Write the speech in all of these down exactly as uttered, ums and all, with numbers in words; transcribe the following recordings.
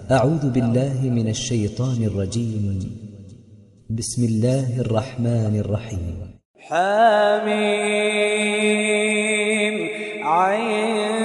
أعوذ بالله من الشيطان الرجيم. بسم الله الرحمن الرحيم. حميم عين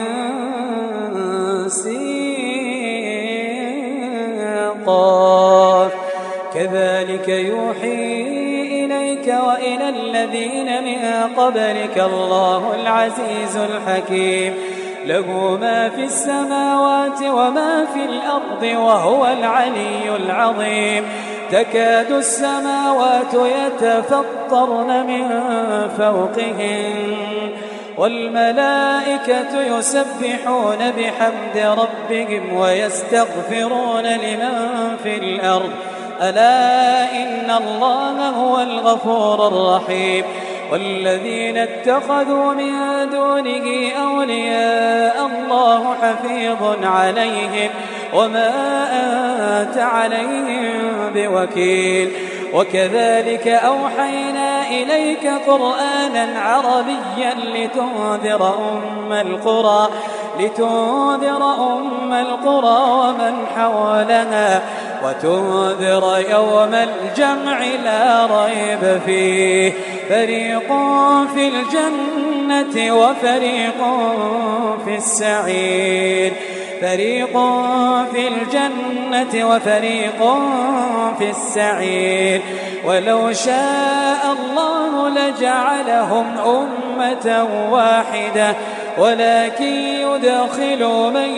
سين قاف كذلك يوحي إليك وإلى الذين من قبلك الله العزيز الحكيم له ما في السماوات وما في الأرض وهو العلي العظيم تكاد السماوات يتفطرن من فوقهن والملائكة يسبحون بحمد ربهم ويستغفرون لمن في الأرض ألا إن الله هو الغفور الرحيم والذين اتخذوا من دونه أولياء الله حفيظ عليهم وما أنت عليهم بوكيل وكذلك أوحينا إليك قرآنا عربيا لتنذر أم القرى لتنذر أم القرى ومن حولها وتنذر يوم الجمع لا ريب فيه فريق في الجنة وفريق في السعير فريق في الجنة وفريق في السعير ولو شاء الله لجعلهم أمة واحدة ولكن يدخل من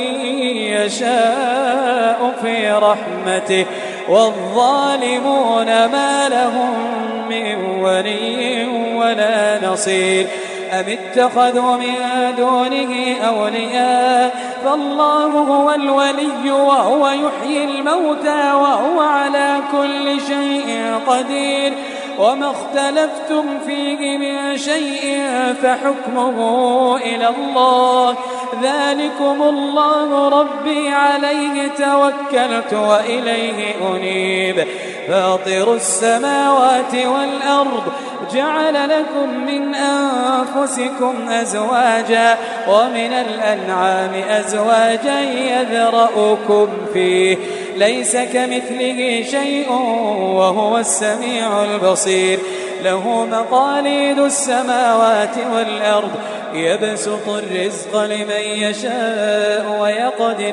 يشاء في رحمته والظالمون ما لهم من ولي ولا نصير أم اتخذوا من دونه أولياء فالله هو الولي وهو يحيي الموتى وهو على كل شيء قدير وما اختلفتم فيه من شيء فحكمه إلى الله ذلكم الله ربي عليه توكلت وإليه أنيب فاطر السماوات والأرض جعل لكم من أنفسكم أزواجا ومن الأنعام أزواجا يذرأكم فيه ليس كمثله شيء وهو السميع البصير له مقاليد السماوات والأرض يبسط الرزق لمن يشاء ويقدر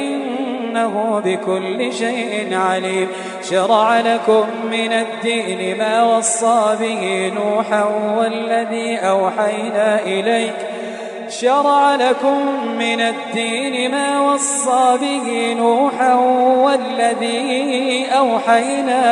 إنه بكل شيء عليم شرع لكم من الدين ما وصى به نوحا والذي أوحينا إليك شرع لكم من الدين ما وصى به نوحا والذي أوحينا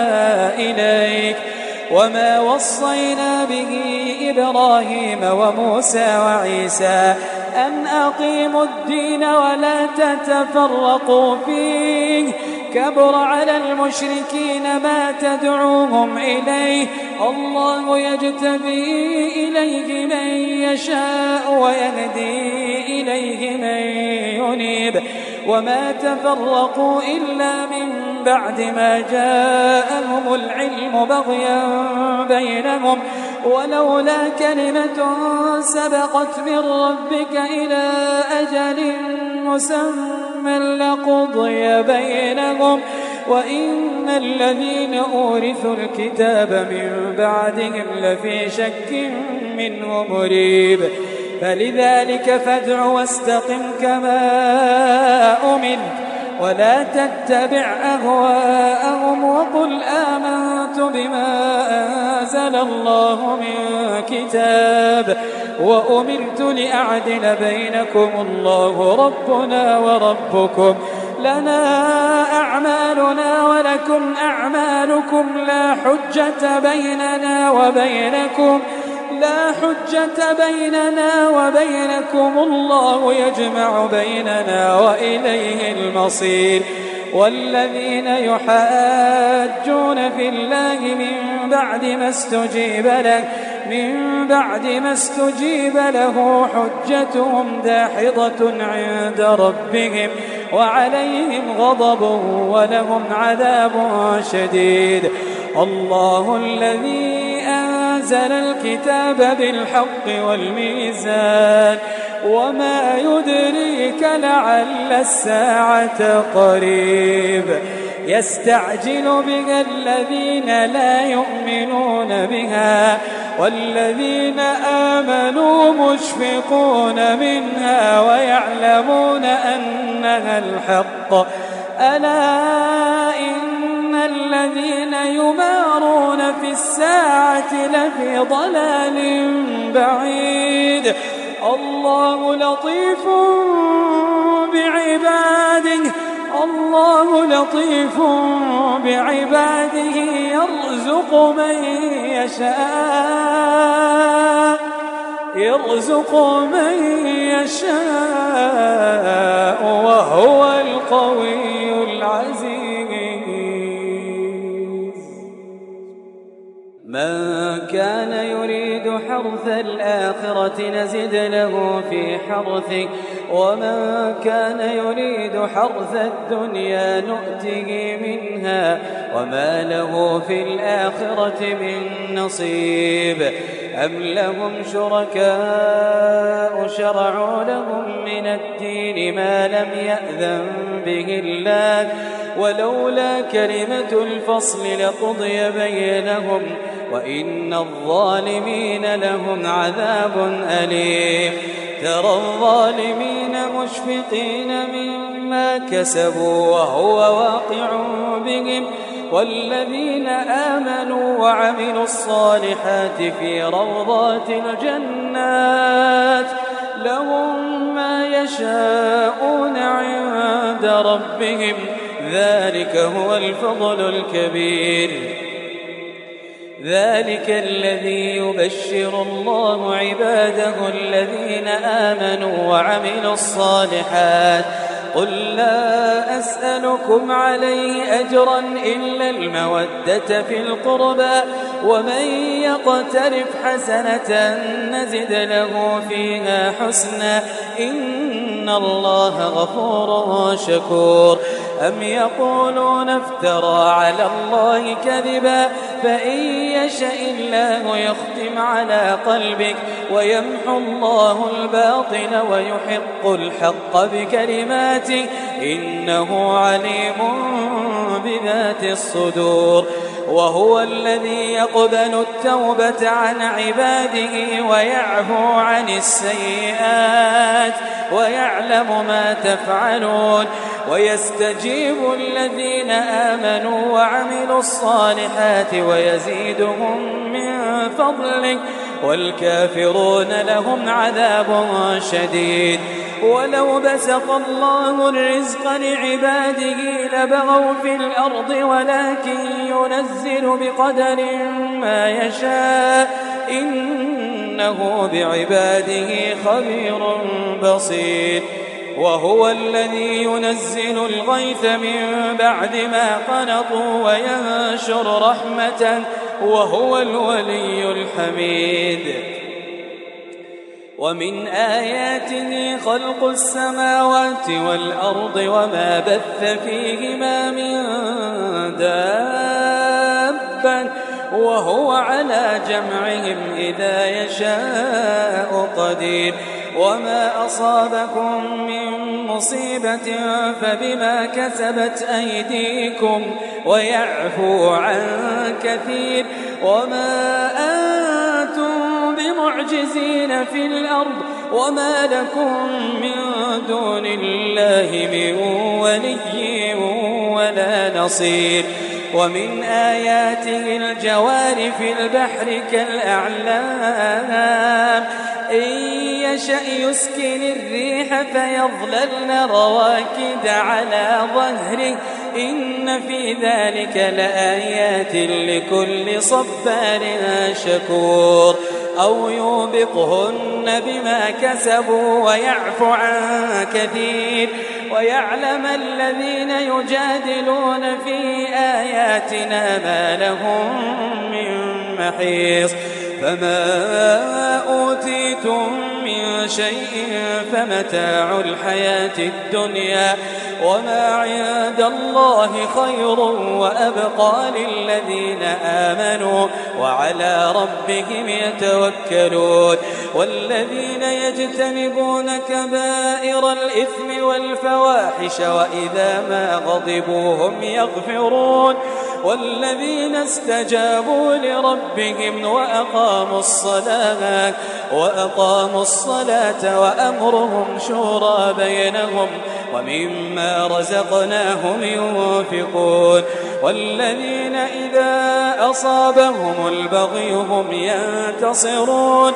إليك وما وصينا به إبراهيم وموسى وعيسى أن أقيموا الدين ولا تتفرقوا فيه كبر على المشركين ما تدعوهم إليه الله يجتبي إليه من يشاء ويهدي إليه من ينيب وما تفرقوا إلا من بعد ما جاءهم العلم بغيا بينهم ولولا كلمة سبقت من ربك إلى أجل مسمى لقضي بينهم وإن الذين أورثوا الكتاب من بعدهم لفي شك منه مريب فلذلك فادع واستقم كما أمرت ولا تتبع أهواءهم وقل آمنت بما أنزل الله من كتاب وأمرت لأعدل بينكم الله ربنا وربكم لنا أعمالنا ولكم أعمالكم لا حجة بيننا وبينكم لا حجة بيننا وبينكم الله يجمع بيننا وإليه المصير والذين يحاجون في الله من بعد ما استجيب له من بعد ما استجيب له حجتهم داحضة عند ربهم وعليهم غضب ولهم عذاب شديد الله الذي أنزل الكتاب بالحق والميزان وما يدريك لعل الساعة قريب يستعجل بها الذين لا يؤمنون بها والذين آمنوا مشفقون منها ويعلمون أنها الحق ألا إن الذين يمارون في الساعة لفي ضلال بعيد الله لطيف بعباده الله لطيف بعباده يرزق من يشاء يرزق من يشاء وهو القوي العزيز من كان يريد حرث الآخرة نزد له في حرثه ومن كان يريد حرث الدنيا نؤته منها وما له في الآخرة من نصيب أم لهم شركاء شرعوا لهم من الدين ما لم يأذن به الله ولولا كلمة الفصل لقضي بينهم وإن الظالمين لهم عذاب أليم ترى الظالمين مشفقين مما كسبوا وهو واقع بهم والذين آمنوا وعملوا الصالحات في روضات الجنات لهم ما يشاءون عند ربهم ذلك هو الفضل الكبير ذلك الذي يبشر الله عباده الذين آمنوا وعملوا الصالحات قل لا أسألكم عليه أجرا إلا المودة في القربى ومن يقترف حسنة نزد له فيها حسنا إن الله غفور شكور أم يقولون افترى على الله كذبا فإن يشاء الله يختم على قلبك ويمحو الله الباطل ويحق الحق بكلماته إنه عليم بذات الصدور وهو الذي يقبل التوبة عن عباده ويعفو عن السيئات ويعلم ما تفعلون ويستجيب الذين آمنوا وعملوا الصالحات ويزيدهم من فضله والكافرون لهم عذاب شديد ولو بسط الله الرزق لعباده لبغوا في الأرض ولكن ينزل بقدر ما يشاء إنه بعباده خبير بصير وهو الذي ينزل الغيث من بعد ما قنطوا وينشر رحمته وهو الولي الحميد ومن آياته خلق السماوات والأرض وما بث فيهما من دابة وهو على جمعهم إذا يشاء قدير وما أصابكم من مصيبة فبما كسبت أيديكم ويعفو عن كثير وما أنتم بمعجزين في الأرض وما لكم من دون الله من ولي ولا نصير ومن آياته الجوار في البحر كالأعلام إن يشأ يسكن الريح فيظللن رواكد على ظهره إن في ذلك لآيات لكل صبار شكور أو يوبقهن بما كسبوا ويعفو عن كثير ويعلم الذين يجادلون في آياتنا ما لهم من محيص فما أوتيتم من شيء فمتاع الحياة الدنيا وما عند الله خير وأبقى للذين آمنوا وعلى ربهم يتوكلون والذين يجتنبون كبائر الإثم والفواحش وإذا ما غضبوا هم يغفرون والذين استجابوا لربهم وأقاموا الصلاة وأقاموا الصلاة وأمرهم شورى بينهم ومما رزقناهم ينفقون والذين إذا أصابهم البغي هم ينتصرون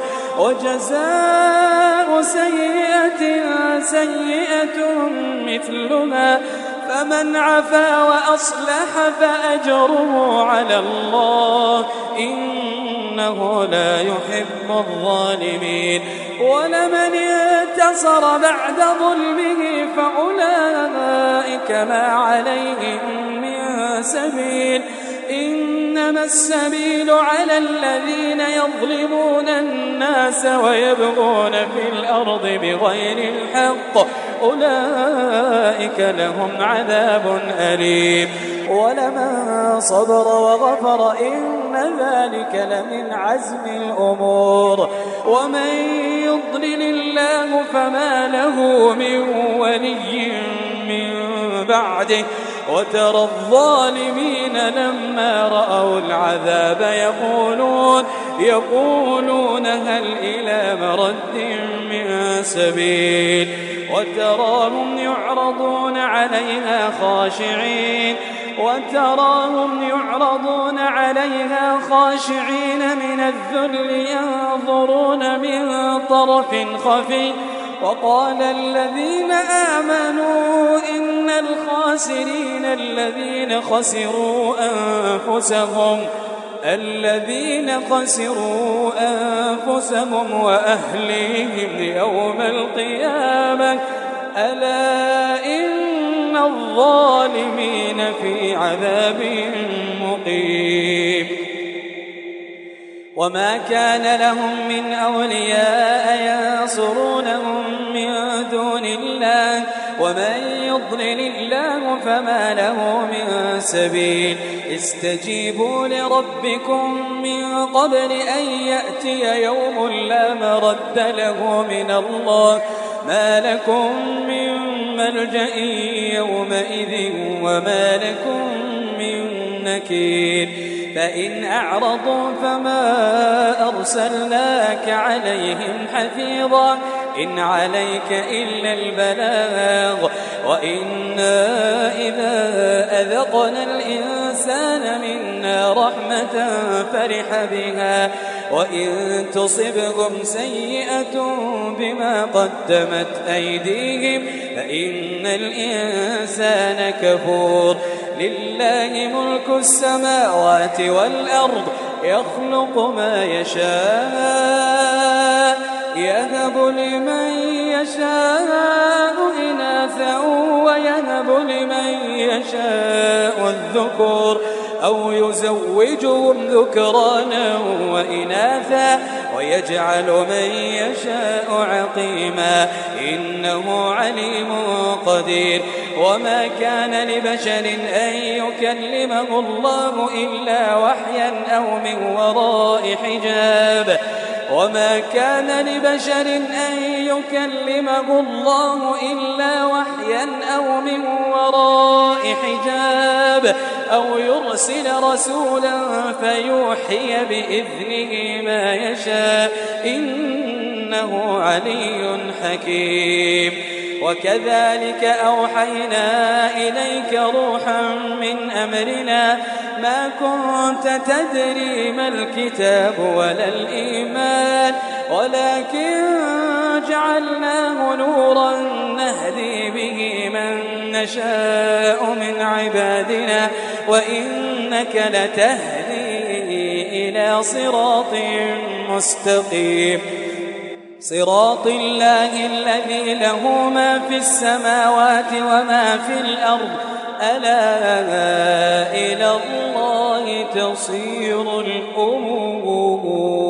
وجزاء سيئة سيئة مثلها فمن عفا وأصلح فأجره على الله إنه لا يحب الظالمين ولمن انتصر بعد ظلمه فأولئك ما عليهم من سبيل إنما السبيل على الذين يظلمون الناس ويبغون في الأرض بغير الحق أولئك لهم عذاب أليم ولمن صبر وغفر إن ذلك لمن عزم الأمور ومن يضلل الله فما له من ولي من بعده وترى الظالمين لما رأوا العذاب يقولون يقولون هل إلى مرد من سبيل وتراهم يعرضون عليها خاشعين وتراهم يعرضون عليها خاشعين من الذل ينظرون من طرف خفي وقال الذين آمنوا إن الخاسرين الذين خسروا أنفسهم الذين خسروا أنفسهم وأهليهم يوم القيامة ألا إن الظالمين في عذاب مقيم وما كان لهم من أولياء ينصرونهم من دون الله ومن يضلل الله فما له من سبيل استجيبوا لربكم من قبل أن يأتي يوم لا مرد له من الله ما لكم من ملجأ يومئذ وما لكم من نكير فإن أعرضوا فما أرسلناك عليهم حفيظا إن عليك إلا البلاغ وإنا إذا أذقنا الإنسان منا رحمة فرح بها وإن تصبهم سيئة بما قدمت أيديهم فإن الإنسان كفور لله ملك السماوات والأرض يخلق ما يشاء يهب لمن يشاء إناثا ويهب لمن يشاء الذكور أو يزوجهم ذكرانا وإناثا ويجعل من يشاء عقيما إنه عليم قدير وما كان لبشر أن يكلمه الله إلا وحيا أو من وراء حجاب وما كان لبشر أن يكلمه الله إلا وحيا أو من وراء حجاب أو يرسل رسولا فيوحي بإذنه ما يشاء إنه علي حكيم وكذلك أوحينا إليك روحا من أمرنا ما كنت تدري ما الكتاب ولا الإيمان ولكن جعلناه نورا نهدي به من نشاء من عبادنا وإنك لتهدي إلى صراط مستقيم صراط الله الذي له ما في السماوات وما في الأرض ألا إلى الله تصير الأمور